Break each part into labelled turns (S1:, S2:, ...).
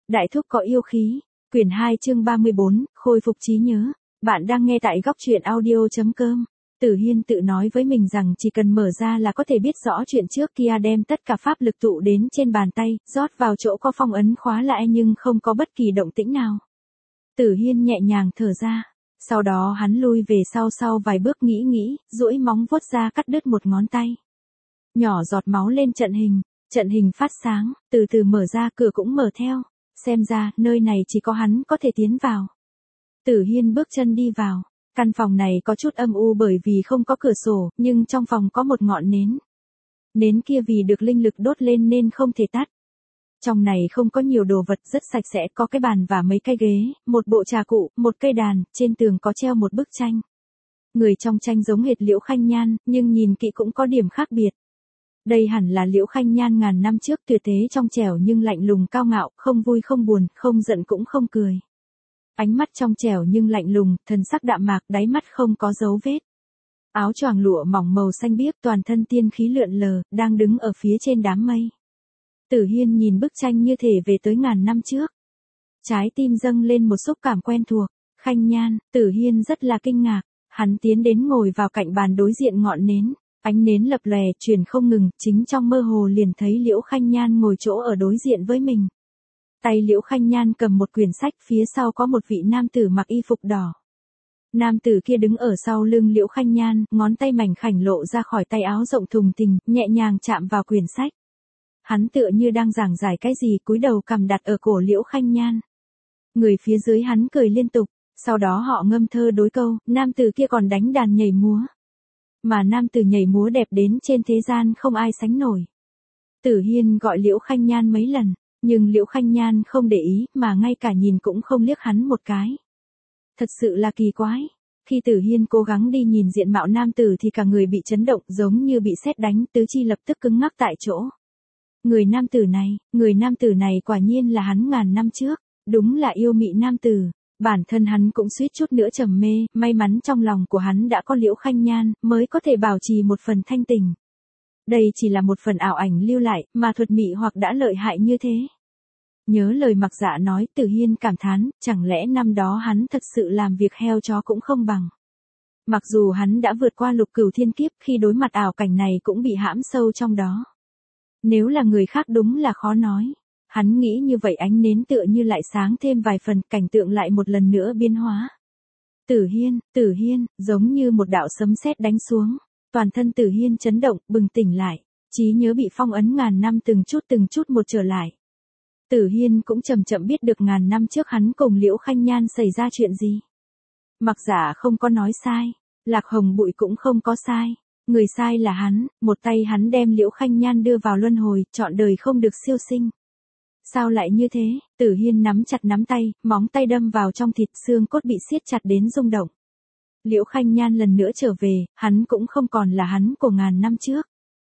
S1: Đại thúc có yêu khí. Quyển 2 chương 34, khôi phục trí nhớ. Bạn đang nghe tại góc truyện audio.com. Tử Hiên tự nói với mình rằng chỉ cần mở ra là có thể biết rõ chuyện trước kia, đem tất cả pháp lực tụ đến trên bàn tay, rót vào chỗ có phong ấn khóa lại nhưng không có bất kỳ động tĩnh nào. Tử Hiên nhẹ nhàng thở ra. Sau đó hắn lui về sau vài bước nghĩ, duỗi móng vuốt ra cắt đứt một ngón tay. Nhỏ giọt máu lên trận hình phát sáng, từ từ mở ra, cửa cũng mở theo. Xem ra, nơi này chỉ có hắn có thể tiến vào. Tử Hiên bước chân đi vào. Căn phòng này có chút âm u bởi vì không có cửa sổ, nhưng trong phòng có một ngọn nến. Nến kia vì được linh lực đốt lên nên không thể tắt. Trong này không có nhiều đồ vật, rất sạch sẽ, có cái bàn và mấy cái ghế, một bộ trà cụ, một cây đàn, trên tường có treo một bức tranh. Người trong tranh giống hệt Liễu Khanh Nhan, nhưng nhìn kỹ cũng có điểm khác biệt. Đây hẳn là Liễu Khanh Nhan ngàn năm trước, tuyệt thế trong trẻo nhưng lạnh lùng cao ngạo, không vui không buồn, không giận cũng không cười. Ánh mắt trong trẻo nhưng lạnh lùng, thần sắc đạm mạc, đáy mắt không có dấu vết. Áo choàng lụa mỏng màu xanh biếc, toàn thân tiên khí lượn lờ, đang đứng ở phía trên đám mây. Tử Hiên nhìn bức tranh như thể về tới ngàn năm trước. Trái tim dâng lên một xúc cảm quen thuộc. Khanh Nhan, Tử Hiên rất là kinh ngạc. Hắn tiến đến ngồi vào cạnh bàn đối diện ngọn nến. Ánh nến lập lòe, truyền không ngừng, chính trong mơ hồ liền thấy Liễu Khanh Nhan ngồi chỗ ở đối diện với mình. Tay Liễu Khanh Nhan cầm một quyển sách, phía sau có một vị nam tử mặc y phục đỏ. Nam tử kia đứng ở sau lưng Liễu Khanh Nhan, ngón tay mảnh khảnh lộ ra khỏi tay áo rộng thùng thình, nhẹ nhàng chạm vào quyển sách. Hắn tựa như đang giảng giải cái gì, cúi đầu cằm đặt ở cổ Liễu Khanh Nhan. Người phía dưới hắn cười liên tục, sau đó họ ngâm thơ đối câu, nam tử kia còn đánh đàn nhảy múa. Mà nam tử nhảy múa đẹp đến trên thế gian không ai sánh nổi. Tử Hiên gọi Liễu Khanh Nhan mấy lần, nhưng Liễu Khanh Nhan không để ý, mà ngay cả nhìn cũng không liếc hắn một cái. Thật sự là kỳ quái. Khi Tử Hiên cố gắng đi nhìn diện mạo nam tử thì cả người bị chấn động, giống như bị sét đánh, tứ chi lập tức cứng ngắc tại chỗ. Người nam tử này quả nhiên là hắn ngàn năm trước, đúng là yêu mị nam tử. Bản thân hắn cũng suýt chút nữa trầm mê, may mắn trong lòng của hắn đã có Liễu Khanh Nhan, mới có thể bảo trì một phần thanh tình. Đây chỉ là một phần ảo ảnh lưu lại, mà thuật mị hoặc đã lợi hại như thế. Nhớ lời Mặc Dạ nói, Tử Hiên cảm thán, chẳng lẽ năm đó hắn thật sự làm việc heo chó cũng không bằng. Mặc dù hắn đã vượt qua lục cửu thiên kiếp, khi đối mặt ảo cảnh này cũng bị hãm sâu trong đó. Nếu là người khác đúng là khó nói. Hắn nghĩ như vậy, ánh nến tựa như lại sáng thêm vài phần, cảnh tượng lại một lần nữa biến hóa. Tử Hiên, giống như một đạo sấm sét đánh xuống. Toàn thân Tử Hiên chấn động, bừng tỉnh lại. Trí nhớ bị phong ấn ngàn năm từng chút một trở lại. Tử Hiên cũng chậm chậm biết được ngàn năm trước hắn cùng Liễu Khanh Nhan xảy ra chuyện gì. Mặc Dạ không có nói sai. Lạc Hồng Bụi cũng không có sai. Người sai là hắn, một tay hắn đem Liễu Khanh Nhan đưa vào luân hồi, trọn đời không được siêu sinh. Sao lại như thế? Tử Hiên nắm chặt nắm tay, móng tay đâm vào trong thịt, xương cốt bị siết chặt đến rung động. Liễu Khanh Nhan lần nữa trở về, hắn cũng không còn là hắn của ngàn năm trước.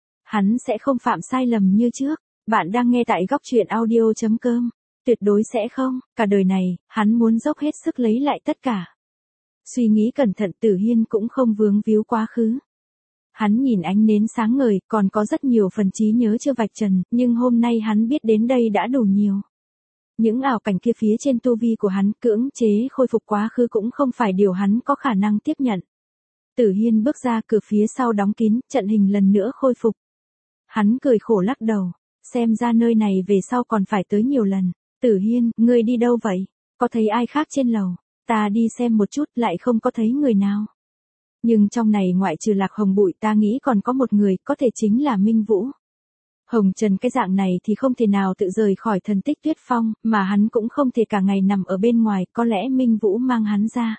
S1: Hắn sẽ không phạm sai lầm như trước. Bạn đang nghe tại góc truyện audio.com. Tuyệt đối sẽ không, cả đời này, hắn muốn dốc hết sức lấy lại tất cả. Suy nghĩ cẩn thận, Tử Hiên cũng không vướng víu quá khứ. Hắn nhìn ánh nến sáng ngời, còn có rất nhiều phần trí nhớ chưa vạch trần, nhưng hôm nay hắn biết đến đây đã đủ nhiều. Những ảo cảnh kia phía trên tu vi của hắn, cưỡng chế khôi phục quá khứ cũng không phải điều hắn có khả năng tiếp nhận. Tử Hiên bước ra, cửa phía sau đóng kín, trận hình lần nữa khôi phục. Hắn cười khổ lắc đầu, xem ra nơi này về sau còn phải tới nhiều lần. Tử Hiên, ngươi đi đâu vậy? Có thấy ai khác trên lầu? Ta đi xem một chút, lại không có thấy người nào. Nhưng trong này ngoại trừ Lạc Hồng Bụi, ta nghĩ còn có một người, có thể chính là Minh Vũ. Hồng Trần cái dạng này thì không thể nào tự rời khỏi thần tích Tuyết Phong, mà hắn cũng không thể cả ngày nằm ở bên ngoài, có lẽ Minh Vũ mang hắn ra.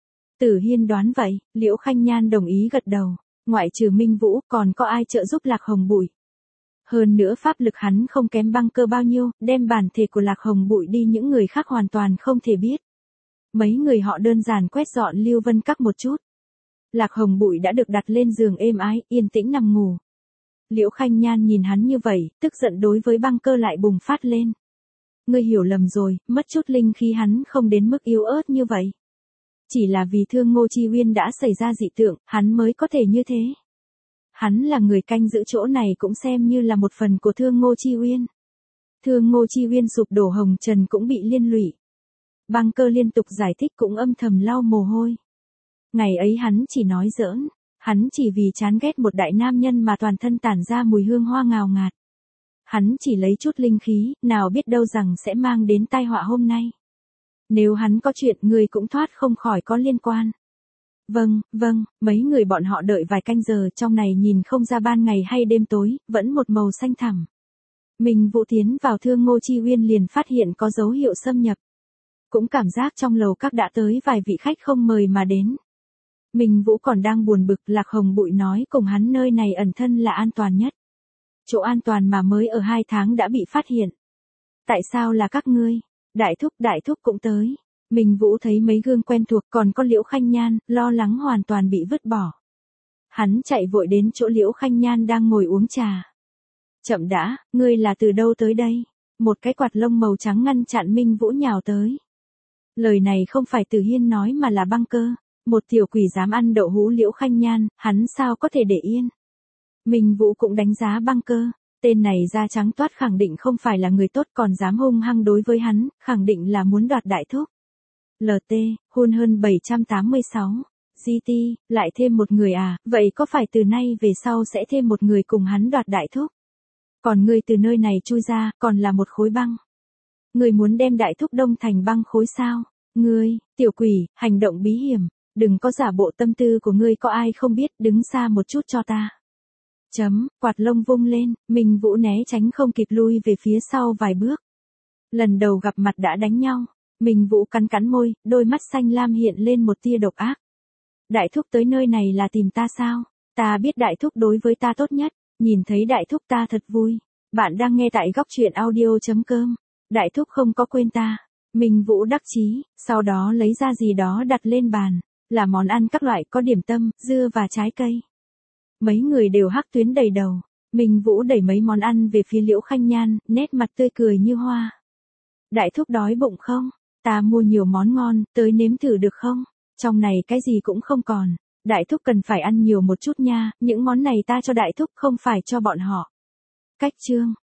S1: Tử Hiên đoán vậy, Liễu Khanh Nhan đồng ý gật đầu, ngoại trừ Minh Vũ, còn có ai trợ giúp Lạc Hồng Bụi. Hơn nữa pháp lực hắn không kém Băng Cơ bao nhiêu, đem bản thể của Lạc Hồng Bụi đi những người khác hoàn toàn không thể biết. Mấy người họ đơn giản quét dọn Lưu Vân Các một chút. Lạc Hồng Bụi đã được đặt lên giường êm ái, yên tĩnh nằm ngủ. Liễu Khanh Nhan nhìn hắn như vậy, tức giận đối với Băng Cơ lại bùng phát lên. Ngươi hiểu lầm rồi, mất chút linh khí hắn không đến mức yếu ớt như vậy. Chỉ là vì Thương Ngô Chi Uyên đã xảy ra dị tượng, hắn mới có thể như thế. Hắn là người canh giữ chỗ này cũng xem như là một phần của Thương Ngô Chi Uyên. Thương Ngô Chi Uyên sụp đổ, Hồng Trần cũng bị liên lụy. Băng Cơ liên tục giải thích cũng âm thầm lau mồ hôi. Ngày ấy hắn chỉ nói giỡn, hắn chỉ vì chán ghét một đại nam nhân mà toàn thân tản ra mùi hương hoa ngào ngạt. Hắn chỉ lấy chút linh khí, nào biết đâu rằng sẽ mang đến tai họa hôm nay. Nếu hắn có chuyện, người cũng thoát không khỏi có liên quan. Vâng, mấy người bọn họ đợi vài canh giờ, trong này nhìn không ra ban ngày hay đêm tối, vẫn một màu xanh thẳm. Minh Vũ tiến vào Thương Ngô Chi Uyên liền phát hiện có dấu hiệu xâm nhập. Cũng cảm giác trong lầu các đã tới vài vị khách không mời mà đến. Minh Vũ còn đang buồn bực, Lạc Hồng Bụi nói cùng hắn nơi này ẩn thân là an toàn nhất. Chỗ an toàn mà mới ở 2 tháng đã bị phát hiện. Tại sao là các ngươi? Đại thúc cũng tới. Minh Vũ thấy mấy gương quen thuộc, còn có Liễu Khanh Nhan, lo lắng hoàn toàn bị vứt bỏ. Hắn chạy vội đến chỗ Liễu Khanh Nhan đang ngồi uống trà. Chậm đã, ngươi là từ đâu tới đây? Một cái quạt lông màu trắng ngăn chặn Minh Vũ nhào tới. Lời này không phải Tử Hiên nói mà là Băng Cơ. Một tiểu quỷ dám ăn đậu hũ Liễu Khanh Nhan, hắn sao có thể để yên? Minh Vũ cũng đánh giá Băng Cơ. Tên này da trắng toát khẳng định không phải là người tốt, còn dám hung hăng đối với hắn, khẳng định là muốn đoạt đại thúc. LT, hôn hơn 786. GT, lại thêm một người à, vậy có phải từ nay về sau sẽ thêm một người cùng hắn đoạt đại thúc? Còn ngươi từ nơi này chui ra, còn là một khối băng. Ngươi muốn đem đại thúc đông thành băng khối sao? Ngươi, tiểu quỷ, hành động bí hiểm, đừng có giả bộ, tâm tư của ngươi có ai không biết, đứng xa một chút cho ta. Quạt lông vung lên, Minh Vũ né tránh không kịp, lui về phía sau vài bước. Lần đầu gặp mặt đã đánh nhau, Minh Vũ cắn môi, đôi mắt xanh lam hiện lên một tia độc ác. Đại thúc tới nơi này là tìm ta sao? Ta biết đại thúc đối với ta tốt nhất, nhìn thấy đại thúc ta thật vui. Bạn đang nghe tại góc truyện audio.com. Đại thúc không có quên ta. Minh Vũ đắc chí, sau đó lấy ra gì đó đặt lên bàn, là món ăn các loại, có điểm tâm, dưa và trái cây. Mấy người đều hắc tuyến đầy đầu. Minh Vũ đẩy mấy món ăn về phía Liễu Khanh Nhan, nét mặt tươi cười như hoa. Đại thúc đói bụng không? Ta mua nhiều món ngon, tới nếm thử được không? Trong này cái gì cũng không còn. Đại thúc cần phải ăn nhiều một chút nha, những món này ta cho đại thúc, không phải cho bọn họ. Cách chương.